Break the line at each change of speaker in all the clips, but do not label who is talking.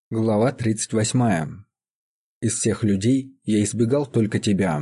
Глава 38. Из всех людей я избегал только тебя.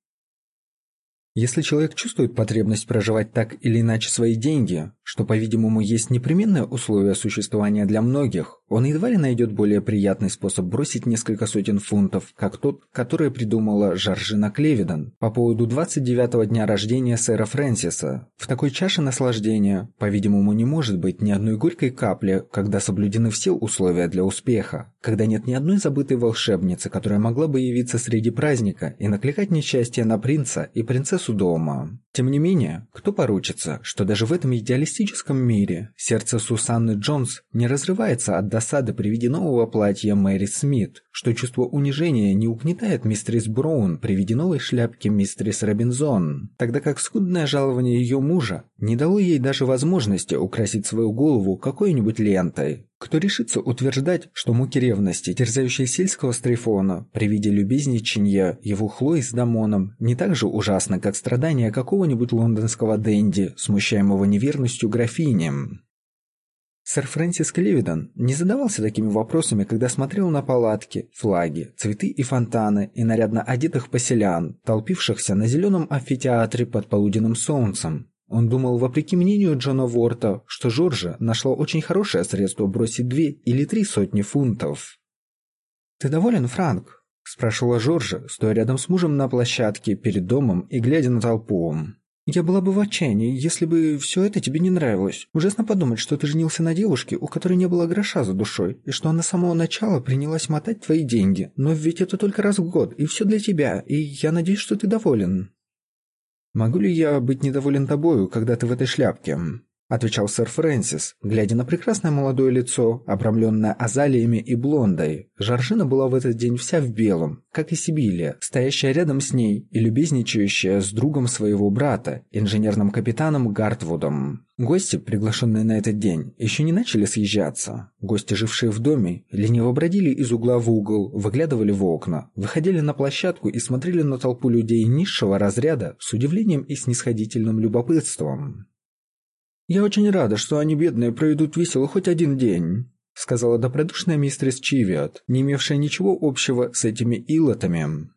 Если человек чувствует потребность проживать так или иначе свои деньги, что, по-видимому, есть непременное условие существования для многих, он едва ли найдет более приятный способ бросить несколько сотен фунтов, как тот, который придумала Жоржина Клевидан по поводу 29-го дня рождения сэра Фрэнсиса. В такой чаше наслаждения, по-видимому, не может быть ни одной горькой капли, когда соблюдены все условия для успеха, когда нет ни одной забытой волшебницы, которая могла бы явиться среди праздника и накликать несчастье на принца и принцессу дома. Тем не менее, кто поручится, что даже в этом идеалистическом мире сердце Сусанны Джонс не разрывается от досады при виде нового платья Мэри Смит, что чувство унижения не угнетает мистерис Браун при виде новой шляпки мистерис Робинзон, тогда как скудное жалование ее мужа не дало ей даже возможности украсить свою голову какой-нибудь лентой. Кто решится утверждать, что муки ревности, терзающие сельского стрифона при виде любезничанья его Хлои с Дамоном, не так же ужасны, как страдания какого-нибудь лондонского денди, смущаемого неверностью графини? Сэр Фрэнсис Клевидан не задавался такими вопросами, когда смотрел на палатки, флаги, цветы и фонтаны и нарядно одетых поселян, толпившихся на зеленом амфитеатре под полуденным солнцем. Он думал, вопреки мнению Джона Ворта, что Жоржа нашла очень хорошее средство бросить 2 или 3 сотни фунтов. «Ты доволен, Франк?» – спрашивала Жоржа, стоя рядом с мужем на площадке перед домом и глядя на толпу. «Я была бы в отчаянии, если бы все это тебе не нравилось. Ужасно подумать, что ты женился на девушке, у которой не было гроша за душой, и что она с самого начала принялась мотать твои деньги. Но ведь это только раз в год, и все для тебя, и я надеюсь, что ты доволен». «Могу ли я быть недоволен тобою, когда ты в этой шляпке?» – отвечал сэр Фрэнсис, глядя на прекрасное молодое лицо, обрамленное азалиями и блондой. Жоржина была в этот день вся в белом, как и Сибилия, стоящая рядом с ней и любезничающая с другом своего брата, инженерным капитаном Гартвудом. Гости, приглашенные на этот день, еще не начали съезжаться. Гости, жившие в доме, лениво бродили из угла в угол, выглядывали в окна, выходили на площадку и смотрели на толпу людей низшего разряда с удивлением и снисходительным любопытством. «Я очень рада, что они, бедные, проведут весело хоть один день», — сказала добродушная мистерис Чивиот, не имевшая ничего общего с этими илотами.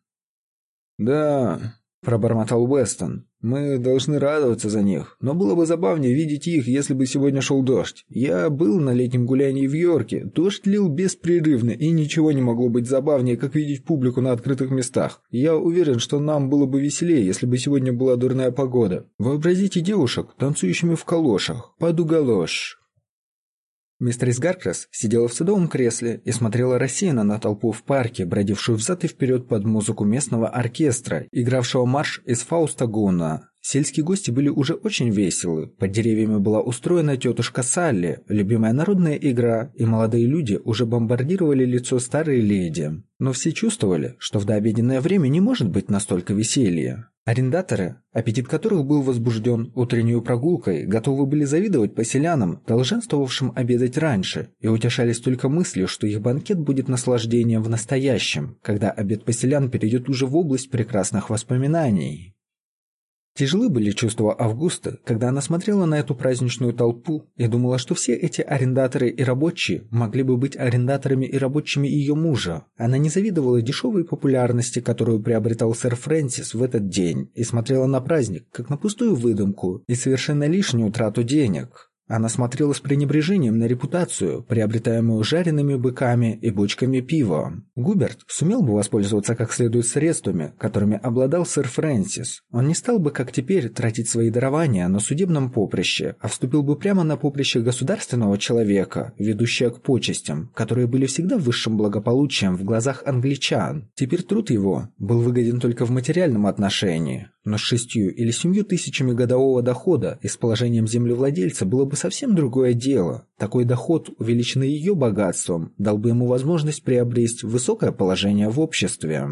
«Да», — пробормотал Уэстон, — «мы должны радоваться за них, но было бы забавнее видеть их, если бы сегодня шел дождь. Я был на летнем гулянии в Йорке, дождь лил беспрерывно, и ничего не могло быть забавнее, как видеть публику на открытых местах. Я уверен, что нам было бы веселее, если бы сегодня была дурная погода. Вообразите девушек, танцующими в калошах, поду галош». Мистерис Гаркрас сидела в садовом кресле и смотрела рассеянно на толпу в парке, бродившую взад и вперед под музыку местного оркестра, игравшего марш из Фауста Гуна. Сельские гости были уже очень веселы. Под деревьями была устроена тетушка Салли, любимая народная игра, и молодые люди уже бомбардировали лицо старой леди. Но все чувствовали, что в дообеденное время не может быть настолько веселья. Арендаторы, аппетит которых был возбужден утреннюю прогулкой, готовы были завидовать поселянам, долженствовавшим обедать раньше, и утешались только мыслью, что их банкет будет наслаждением в настоящем, когда обед поселян перейдет уже в область прекрасных воспоминаний. Тяжелы были чувства Августы, когда она смотрела на эту праздничную толпу и думала, что все эти арендаторы и рабочие могли бы быть арендаторами и рабочими ее мужа. Она не завидовала дешевой популярности, которую приобретал сэр Фрэнсис в этот день, и смотрела на праздник, как на пустую выдумку и совершенно лишнюю трату денег. Она смотрела с пренебрежением на репутацию, приобретаемую жареными быками и бочками пива. Губерт сумел бы воспользоваться как следует средствами, которыми обладал сэр Фрэнсис. Он не стал бы, как теперь, тратить свои дарования на судебном поприще, а вступил бы прямо на поприще государственного человека, ведущее к почестям, которые были всегда высшим благополучием в глазах англичан. Теперь труд его был выгоден только в материальном отношении. Но с 6 или 7 тысячами годового дохода и с положением землевладельца было бы совсем другое дело. Такой доход, увеличенный ее богатством, дал бы ему возможность приобрести высокое положение в обществе.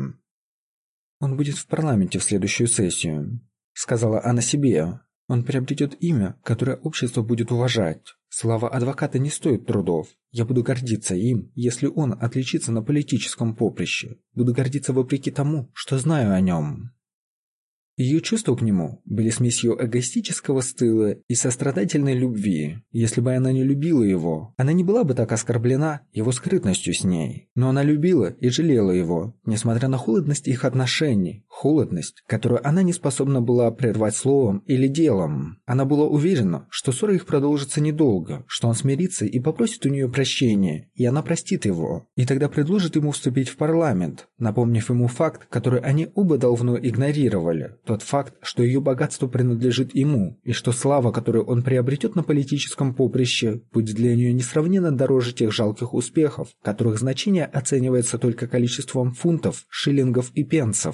«Он будет в парламенте в следующую сессию», — сказала она себе. «Он приобретет имя, которое общество будет уважать. Слава адвоката не стоит трудов. Я буду гордиться им, если он отличится на политическом поприще. Буду гордиться вопреки тому, что знаю о нем». Ее чувства к нему были смесью эгоистического стыла и сострадательной любви. Если бы она не любила его, она не была бы так оскорблена его скрытностью с ней. Но она любила и жалела его, несмотря на холодность их отношений, холодность, которую она не способна была прервать словом или делом. Она была уверена, что ссора их продолжится недолго, что он смирится и попросит у нее прощения, и она простит его. И тогда предложит ему вступить в парламент, напомнив ему факт, который они оба давно игнорировали. Тот факт, что ее богатство принадлежит ему, и что слава, которую он приобретет на политическом поприще, будет для нее несравненно дороже тех жалких успехов, которых значение оценивается только количеством фунтов, шиллингов и пенсов.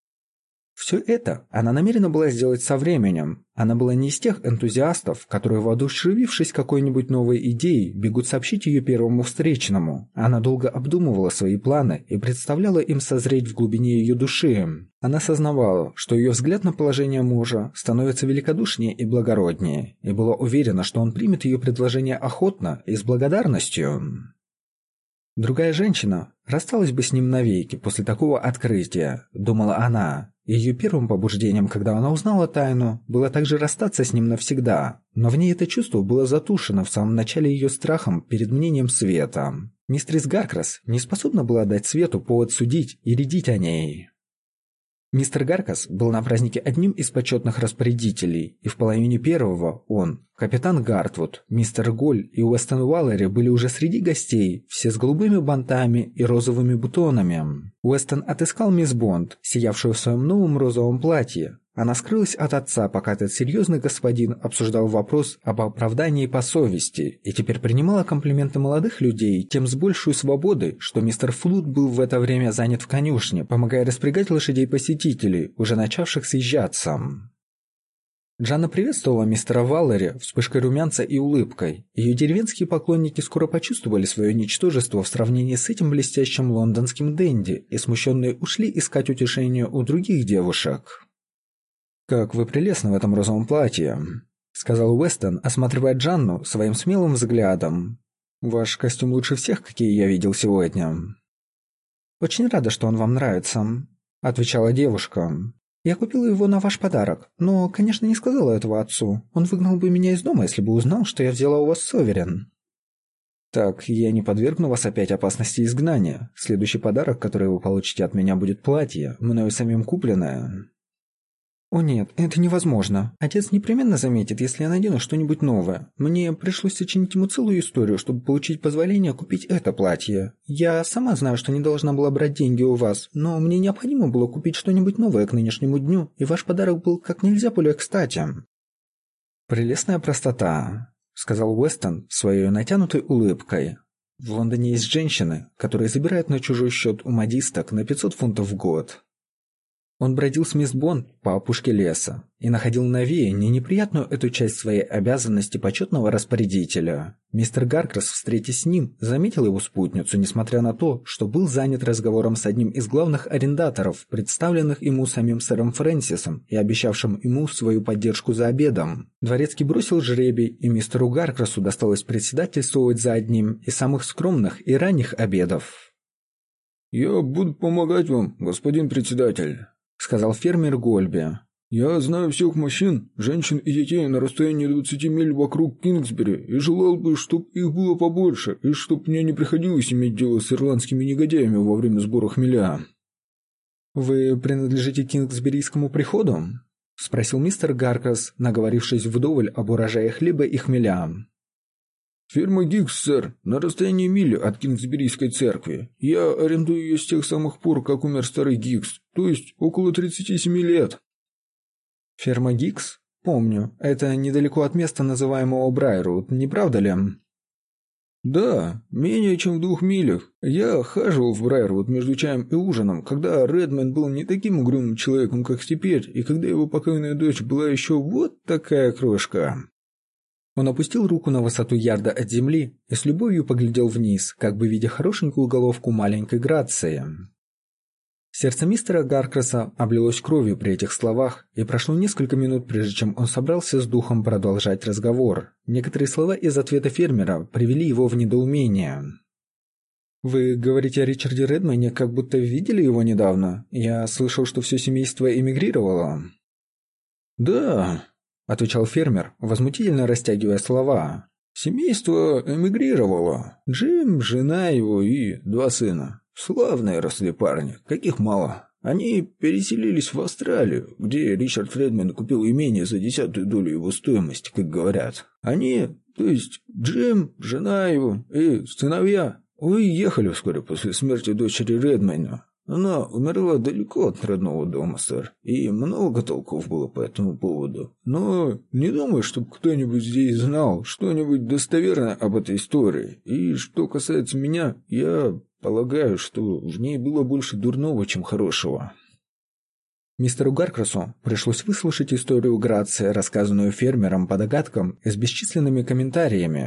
Все это она намерена была сделать со временем. Она была не из тех энтузиастов, которые, воодушевившись какой-нибудь новой идеей, бегут сообщить ее первому встречному. Она долго обдумывала свои планы и представляла им созреть в глубине ее души. Она сознавала, что ее взгляд на положение мужа становится великодушнее и благороднее, и была уверена, что он примет ее предложение охотно и с благодарностью. Другая женщина рассталась бы с ним навеки после такого открытия, думала она. Ее первым побуждением, когда она узнала тайну, было также расстаться с ним навсегда, но в ней это чувство было затушено в самом начале ее страхом перед мнением света. Мистерис Гаркрас не способна была дать свету повод судить и рядить о ней. Мистер Гаркрас был на празднике одним из почетных распорядителей, и в половине первого он, капитан Гартвуд, мистер Голь и Уэстон Уаллери были уже среди гостей, все с голубыми бантами и розовыми бутонами. Уэстон отыскал мисс Бонд, сиявшую в своем новом розовом платье. Она скрылась от отца, пока этот серьезный господин обсуждал вопрос об оправдании по совести, и теперь принимала комплименты молодых людей тем с большей свободой, что мистер Флуд был в это время занят в конюшне, помогая распрягать лошадей посетителей, уже начавших съезжаться. Джанна приветствовала мистера Валлери вспышкой румянца и улыбкой. Ее деревенские поклонники скоро почувствовали свое ничтожество в сравнении с этим блестящим лондонским денди и смущенные ушли искать утешения у других девушек. «Как вы прелестны в этом розовом платье», — сказал Уэстон, осматривая Джанну своим смелым взглядом. «Ваш костюм лучше всех, какие я видел сегодня». «Очень рада, что он вам нравится», — отвечала девушка. «Я купила его на ваш подарок, но, конечно, не сказала этого отцу. Он выгнал бы меня из дома, если бы узнал, что я взяла у вас суверен». «Так, я не подвергну вас опять опасности изгнания. Следующий подарок, который вы получите от меня, будет платье, мною самим купленное». «О нет, это невозможно. Отец непременно заметит, если я надену что-нибудь новое. Мне пришлось сочинить ему целую историю, чтобы получить позволение купить это платье. Я сама знаю, что не должна была брать деньги у вас, но мне необходимо было купить что-нибудь новое к нынешнему дню, и ваш подарок был как нельзя более кстати». «Прелестная простота», — сказал Уэстон своей натянутой улыбкой. «В Лондоне есть женщины, которые забирают на чужой счет у модисток на 500 фунтов в год». Он бродил с мисс Бонд по опушке леса и находил новее неприятную эту часть своей обязанности почетного распорядителя. Мистер Гаркрас, встретясь с ним, заметил его спутницу, несмотря на то, что был занят разговором с одним из главных арендаторов, представленных ему самим сэром Фрэнсисом и обещавшим ему свою поддержку за обедом. Дворецкий бросил жребий, и мистеру Гаркрасу досталось председательствовать за одним из самых скромных и ранних обедов.
«Я буду помогать вам, господин председатель», — сказал фермер Гольби. «Я знаю всех мужчин, женщин и детей на расстоянии 20 миль вокруг Кингсбери и желал бы, чтобы их было побольше, и чтобы мне не приходилось иметь дело с ирландскими негодяями во время сбора хмеля».
«Вы принадлежите Кингсберийскому приходу?» — спросил мистер Гаркрас, наговорившись вдоволь об урожае хлеба и хмеля.
«Ферма Гиггс, сэр, на расстоянии мили от Кингсберийской церкви. Я арендую ее с тех самых пор, как умер старый Гиггс, то есть около 37 лет».
«Ферма Гиггс? Помню. Это недалеко от места, называемого Брайрут, не правда ли?»
«Да, менее чем в 2 милях. Я хаживал в Брайрут между чаем и ужином, когда Редмонд был не таким угрюмым человеком, как теперь, и когда его покойная дочь была еще вот такая крошка».
Он опустил руку на высоту ярда от земли и с любовью поглядел вниз, как бы видя хорошенькую головку маленькой Грации. Сердце мистера Гаркраса облилось кровью при этих словах, и прошло несколько минут, прежде чем он собрался с духом продолжать разговор. Некоторые слова из ответа фермера привели его в недоумение. «Вы говорите о Ричарде Редмане, как будто видели его недавно? Я слышал, что все семейство эмигрировало».
«Да», – отвечал фермер, возмутительно растягивая слова. «Семейство эмигрировало. Джим, жена его и 2 сына. Славные росли парни, каких мало. Они переселились в Австралию, где Ричард Фредман купил имение за 10-ю долю его стоимости, как говорят. Они, то есть Джим, жена его и сыновья, уехали вскоре после смерти дочери Редмейна. Она умерла далеко от родного дома, сэр, и много толков было по этому поводу. Но не думаю, чтобы кто-нибудь здесь знал что-нибудь достоверное об этой истории. И что касается меня, я полагаю, что в ней было больше дурного, чем хорошего».
Мистеру Гаркрасу пришлось выслушать историю Грации, рассказанную фермером по догадкам и с бесчисленными комментариями.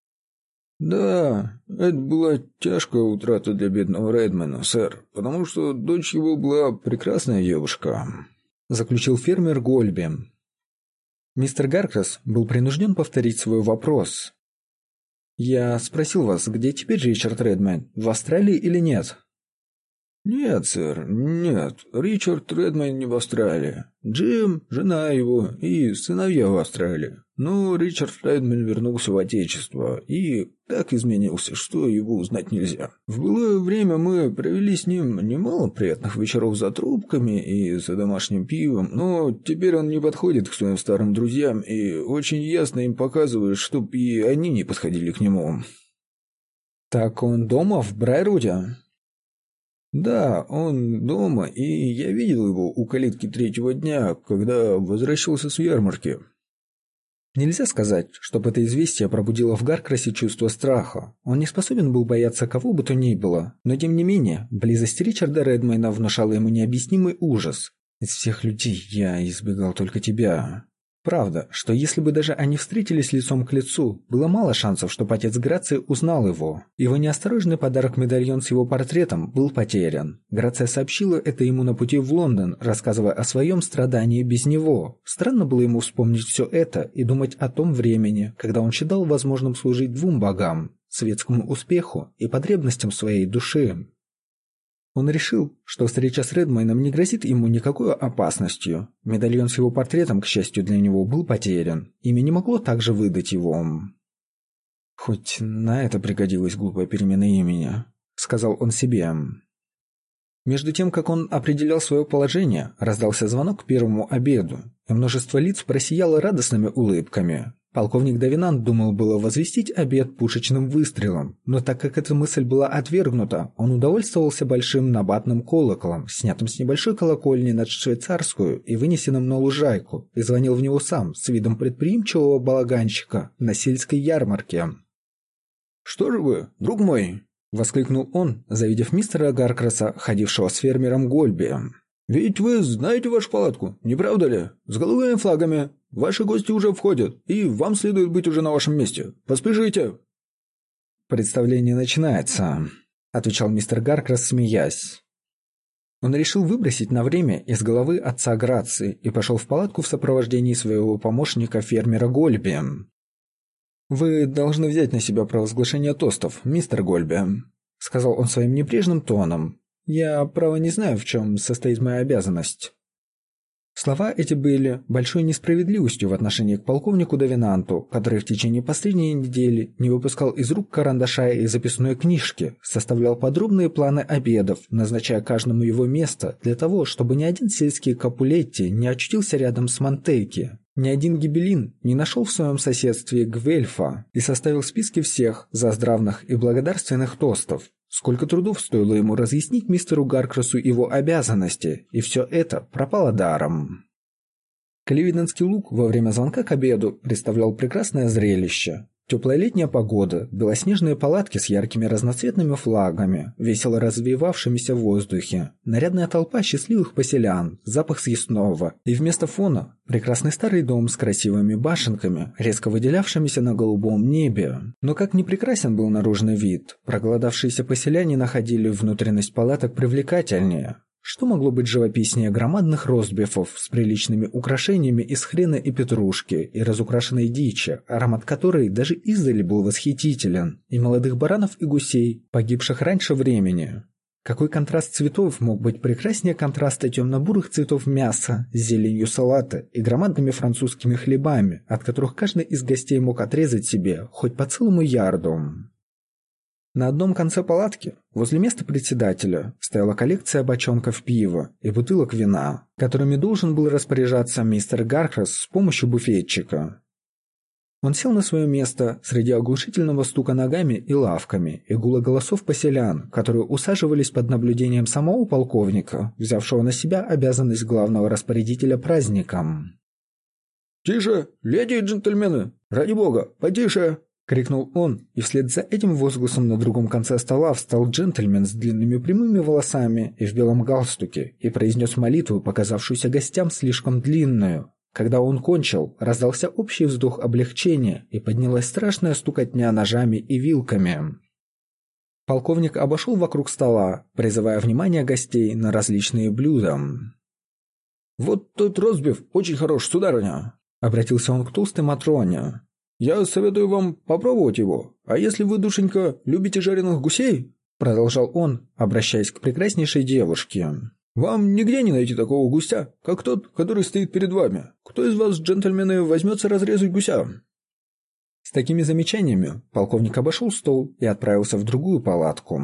«Да, это была тяжкая утрата для бедного Редмена, сэр, потому что дочь его была прекрасная девушка», –
заключил фермер Гольби. Мистер Гаркрас был принужден повторить свой вопрос. «Я спросил вас, где теперь Ричард Редмейн, в Австралии или нет?»
«Нет, сэр, нет. Ричард Редмейн не в Австралии. Джим, жена его и сыновья в Австралии. Но Ричард Редмейн вернулся в Отечество и так изменился, что его узнать нельзя. В былое время мы провели с ним немало приятных вечеров за трубками и за домашним пивом, но теперь он не подходит к своим старым друзьям и очень ясно им показывает, чтоб и они не подходили к нему».
«Так он дома, в Брайруде?»
«Да, он дома, и я видел его у калитки 3-го дня, когда возвращался с ярмарки».
Нельзя сказать, чтобы это известие пробудило в Гаркрасе чувство страха. Он не способен был бояться кого бы то ни было, но тем не менее, близость Ричарда Редмейна внушала ему необъяснимый ужас. «Из всех людей я избегал только тебя». Правда, что если бы даже они встретились лицом к лицу, было мало шансов, чтобы отец Грации узнал его. Его неосторожный подарок-медальон с его портретом был потерян. Грация сообщила это ему на пути в Лондон, рассказывая о своем страдании без него. Странно было ему вспомнить все это и думать о том времени, когда он считал возможным служить 2 богам – светскому успеху и потребностям своей души. Он решил, что встреча с Редмейном не грозит ему никакой опасностью. Медальон с его портретом, к счастью для него, был потерян. Имя не могло также выдать его. «Хоть на это пригодилась глупая перемена имени», — сказал он себе. Между тем, как он определял свое положение, раздался звонок к первому обеду, и множество лиц просияло радостными улыбками. Полковник Давинант думал было возвестить обед пушечным выстрелом, но так как эта мысль была отвергнута, он удовольствовался большим набатным колоколом, снятым с небольшой колокольни над швейцарскую и вынесенным на лужайку, и звонил в него сам, с видом предприимчивого балаганщика, на сельской ярмарке.
«Что же вы, друг мой?» — воскликнул он, завидев мистера Гаркраса, ходившего с фермером Гольби. «Ведь вы знаете вашу палатку, не правда ли? С голубыми флагами. Ваши гости уже входят, и вам следует быть уже на вашем месте. Поспешите!»
«Представление начинается», — отвечал мистер Гаркрас, смеясь. Он решил выбросить на время из головы отца Грации и пошел в палатку в сопровождении своего помощника фермера Гольби. «Вы должны взять на себя провозглашение тостов, мистер Гольби», — сказал он своим небрежным тоном. «Я, право, не знаю, в чем состоит моя обязанность». Слова эти были большой несправедливостью в отношении к полковнику Давинанту, который в течение последней недели не выпускал из рук карандаша и записной книжки, составлял подробные планы обедов, назначая каждому его место для того, чтобы ни один сельский Капулетти не очутился рядом с Монтейки. Ни один гибелин не нашел в своем соседстве Гвельфа и составил списки всех заздравных и благодарственных тостов. Сколько трудов стоило ему разъяснить мистеру Гаркрасу его обязанности, и все это пропало даром. Кливиденский луг во время звонка к обеду представлял прекрасное зрелище. Теплая летняя погода, белоснежные палатки с яркими разноцветными флагами, весело развивавшимися в воздухе, нарядная толпа счастливых поселян, запах съестного, и вместо фона прекрасный старый дом с красивыми башенками, резко выделявшимися на голубом небе. Но как ни прекрасен был наружный вид, проголодавшиеся поселяне находили внутренность палаток привлекательнее. Что могло быть живописнее громадных ростбифов с приличными украшениями из хрена и петрушки и разукрашенной дичи, аромат которой даже издали был восхитителен, и молодых баранов и гусей, погибших раньше времени. Какой контраст цветов мог быть прекраснее контраста темно-бурых цветов мяса с зеленью салата и громадными французскими хлебами, от которых каждый из гостей мог отрезать себе хоть по целому ярду. На одном конце палатки, возле места председателя, стояла коллекция бочонков пива и бутылок вина, которыми должен был распоряжаться мистер Гаркрас с помощью буфетчика. Он сел на свое место среди оглушительного стука ногами и лавками и гула голосов поселян, которые усаживались под наблюдением самого полковника, взявшего на себя обязанность главного распорядителя праздником.
«Тише, леди и джентльмены! Ради бога, потише!» — крикнул он, и вслед за этим возгласом на другом конце стола встал джентльмен с длинными прямыми волосами и в белом галстуке и произнес молитву, показавшуюся гостям слишком длинную. Когда он кончил, раздался общий вздох облегчения и поднялась страшная стукотня ножами и вилками. Полковник обошел вокруг стола, призывая внимание гостей на различные блюда. «Вот тот ростбиф очень хорош, сударыня!» — обратился он к толстой Матроне. «Я советую вам попробовать его. А если вы, душенька, любите жареных гусей?» — продолжал он, обращаясь к прекраснейшей девушке. «Вам нигде не найти такого гуся, как тот, который стоит перед вами. Кто из вас, джентльмены, возьмется разрезать гуся?»
С такими замечаниями полковник обошел стол и отправился в другую палатку.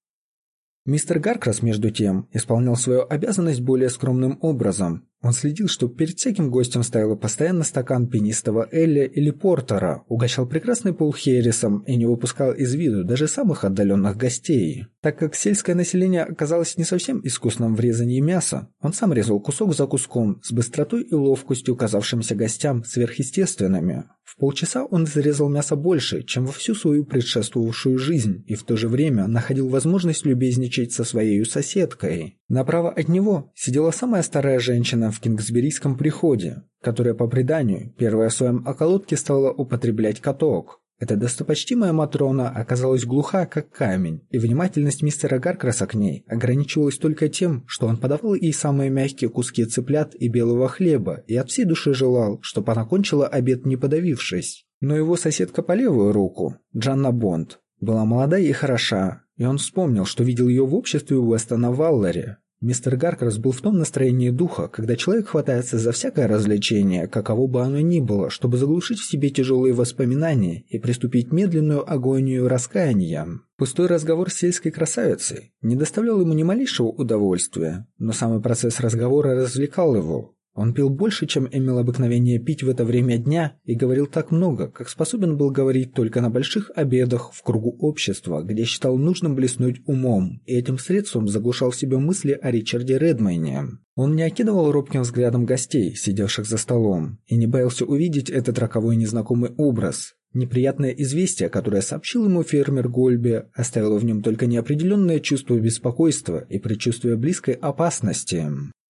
Мистер Гаркрас, между тем, исполнял свою обязанность более скромным образом. Он следил, чтобы перед всяким гостем стоял постоянно стакан пенистого Элля или портера, угощал прекрасный Пол Херрисом и не выпускал из виду даже самых отдаленных гостей. Так как сельское население оказалось не совсем искусным в резании мяса, он сам резал кусок за куском с быстротой и ловкостью, казавшимися гостям сверхъестественными. В полчаса он изрезал мясо больше, чем во всю свою предшествовавшую жизнь, и в то же время находил возможность любезничать со своей соседкой. Направо от него сидела самая старая женщина в Кингсберийском приходе, которая, по преданию, первая в своем околотке стала употреблять каток. Эта достопочтимая Матрона оказалась глуха, как камень, и внимательность мистера Гаркраса к ней ограничивалась только тем, что он подавал ей самые мягкие куски цыплят и белого хлеба, и от всей души желал, чтобы она кончила обед не подавившись. Но его соседка по левую руку, Джанна Бонд, была молода и хороша, и он вспомнил, что видел ее в обществе Уэстона Валлари. Мистер Гаркрас был в том настроении духа, когда человек хватается за всякое развлечение, каково бы оно ни было, чтобы заглушить в себе тяжелые воспоминания и приступить медленную агонию раскаяния. Пустой разговор с сельской красавицей не доставлял ему ни малейшего удовольствия, но самый процесс разговора развлекал его. Он пил больше, чем имел обыкновение пить в это время дня, и говорил так много, как способен был говорить только на больших обедах в кругу общества, где считал нужным блеснуть умом, и этим средством заглушал в себе мысли о Ричарде Редмейне. Он не окидывал робким взглядом гостей, сидевших за столом, и не боялся увидеть этот роковой незнакомый образ. Неприятное известие, которое сообщил ему фермер Гольби, оставило в нем только неопределенное чувство беспокойства и предчувствие близкой опасности.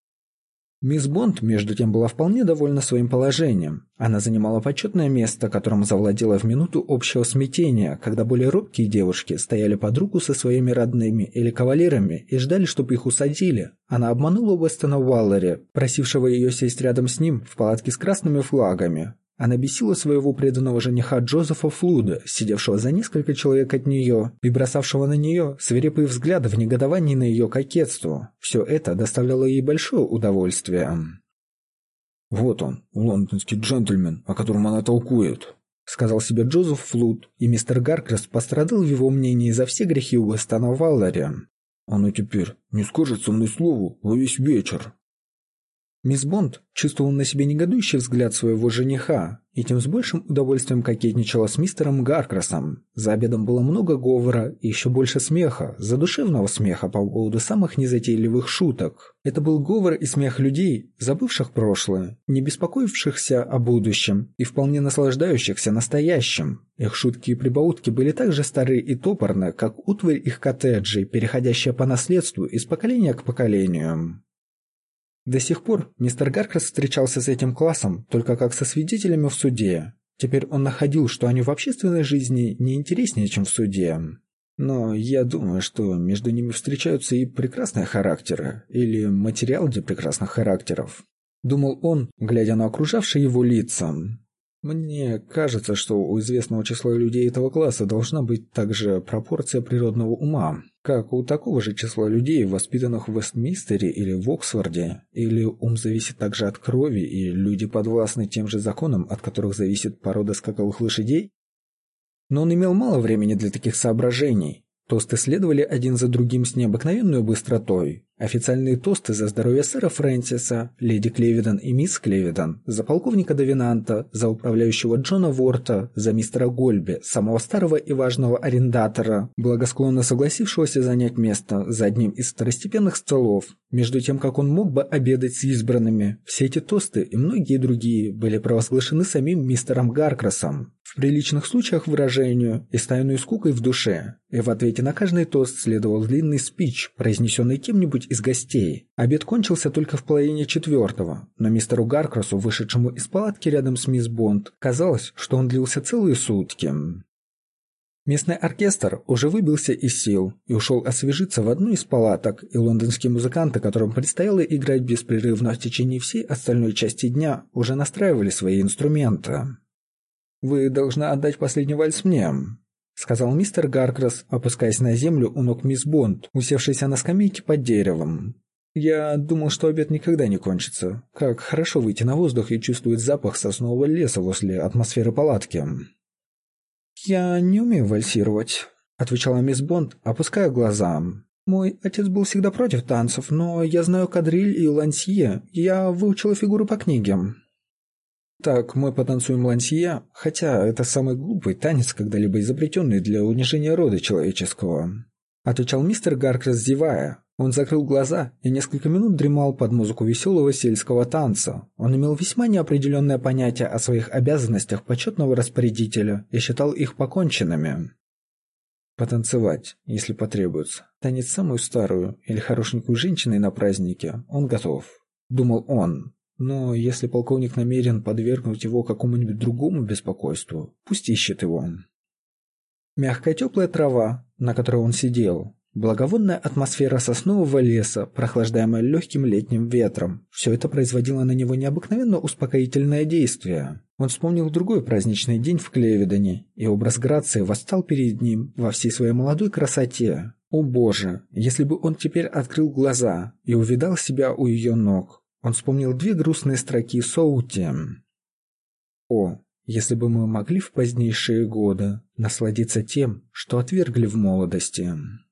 Мисс Бонд, между тем, была вполне довольна своим положением. Она занимала почетное место, которым завладела в минуту общего смятения, когда более робкие девушки стояли под руку со своими родными или кавалерами и ждали, чтобы их усадили. Она обманула Уэстона Валлари, просившего ее сесть рядом с ним в палатке с красными флагами. Она бесила своего преданного жениха Джозефа Флуда, сидевшего за несколько человек от нее и бросавшего на нее свирепые взгляды в негодовании на ее кокетство. Все это доставляло ей большое удовольствие.
«Вот он, лондонский джентльмен, о котором она толкует»,
— сказал себе Джозеф Флуд, и мистер Гаркрас пострадал в его мнении за все грехи Уэстона Валлари.
«Она теперь не скажет со мной слову во весь вечер».
Мисс Бонд чувствовала на себе негодующий взгляд своего жениха и тем с большим удовольствием кокетничала с мистером Гаркрасом. За обедом было много говора и еще больше смеха, задушевного смеха по поводу самых незатейливых шуток. Это был говор и смех людей, забывших прошлое, не беспокоившихся о будущем и вполне наслаждающихся настоящим. Их шутки и прибаутки были так же стары и топорны, как утварь их коттеджей, переходящая по наследству из поколения к поколению. До сих пор мистер Гаркрас встречался с этим классом только как со свидетелями в суде. Теперь он находил, что они в общественной жизни не интереснее, чем в суде. Но я думаю, что между ними встречаются и прекрасные характеры, или материал для прекрасных характеров. Думал он, глядя на окружавшие его лица. Мне кажется, что у известного числа людей этого класса должна быть также пропорция природного ума, как у такого же числа людей, воспитанных в Вестминстере или в Оксфорде, или ум зависит также от крови, и люди подвластны тем же законам, от которых зависит порода скаковых лошадей? Но он имел мало времени для таких соображений. Тосты следовали один за другим с необыкновенной быстротой. Официальные тосты за здоровье сэра Фрэнсиса, леди Клевидон и мисс Клевидон, за полковника Давинанта, за управляющего Джона Ворта, за мистера Гольби, самого старого и важного арендатора, благосклонно согласившегося занять место за одним из второстепенных столов, между тем, как он мог бы обедать с избранными. Все эти тосты и многие другие были провозглашены самим мистером Гаркрасом, в приличных случаях выражению и с тайной скукой в душе, и в ответе на каждый тост следовал длинный спич, произнесенный кем-нибудь из гостей. Обед кончился только в половине четвертого, но мистеру Гаркрасу, вышедшему из палатки рядом с мисс Бонд, казалось, что он длился целые сутки. Местный оркестр уже выбился из сил и ушел освежиться в одну из палаток, и лондонские музыканты, которым предстояло играть беспрерывно в течение всей остальной части дня, уже настраивали свои инструменты. «Вы должны отдать последний вальс мне», — сказал мистер Гаркрас, опускаясь на землю у ног мисс Бонд, усевшейся на скамейке под деревом. «Я думал, что обед никогда не кончится. Как хорошо выйти на воздух и чувствовать запах соснового леса возле атмосферы палатки». «Я не умею вальсировать», — отвечала мисс Бонд, опуская глаза. «Мой отец был всегда против танцев, но я знаю кадриль и лансье. Я выучила фигуры по книге». «Так, мы потанцуем лансье, хотя это самый глупый танец, когда-либо изобретенный для унижения рода человеческого», — отвечал мистер Гаркрас, зевая. Он закрыл глаза и несколько минут дремал под музыку веселого сельского танца. Он имел весьма неопределенное понятие о своих обязанностях почетного распорядителя и считал их поконченными. Потанцевать, если потребуется, танец самую старую или хорошенькую женщиной на празднике, он готов, думал он. Но если полковник намерен подвергнуть его какому-нибудь другому беспокойству, пусть ищет его. Мягкая теплая трава, на которой он сидел, благовонная атмосфера соснового леса, прохлаждаемая легким летним ветром, все это производило на него необыкновенно успокоительное действие. Он вспомнил другой праздничный день в Клевидоне, и образ Грации восстал перед ним во всей своей молодой красоте. О боже, если бы он теперь открыл глаза и увидал себя у ее ног. Он вспомнил две грустные строки Соути. «О, если бы мы могли в позднейшие годы насладиться тем, что отвергли в молодости».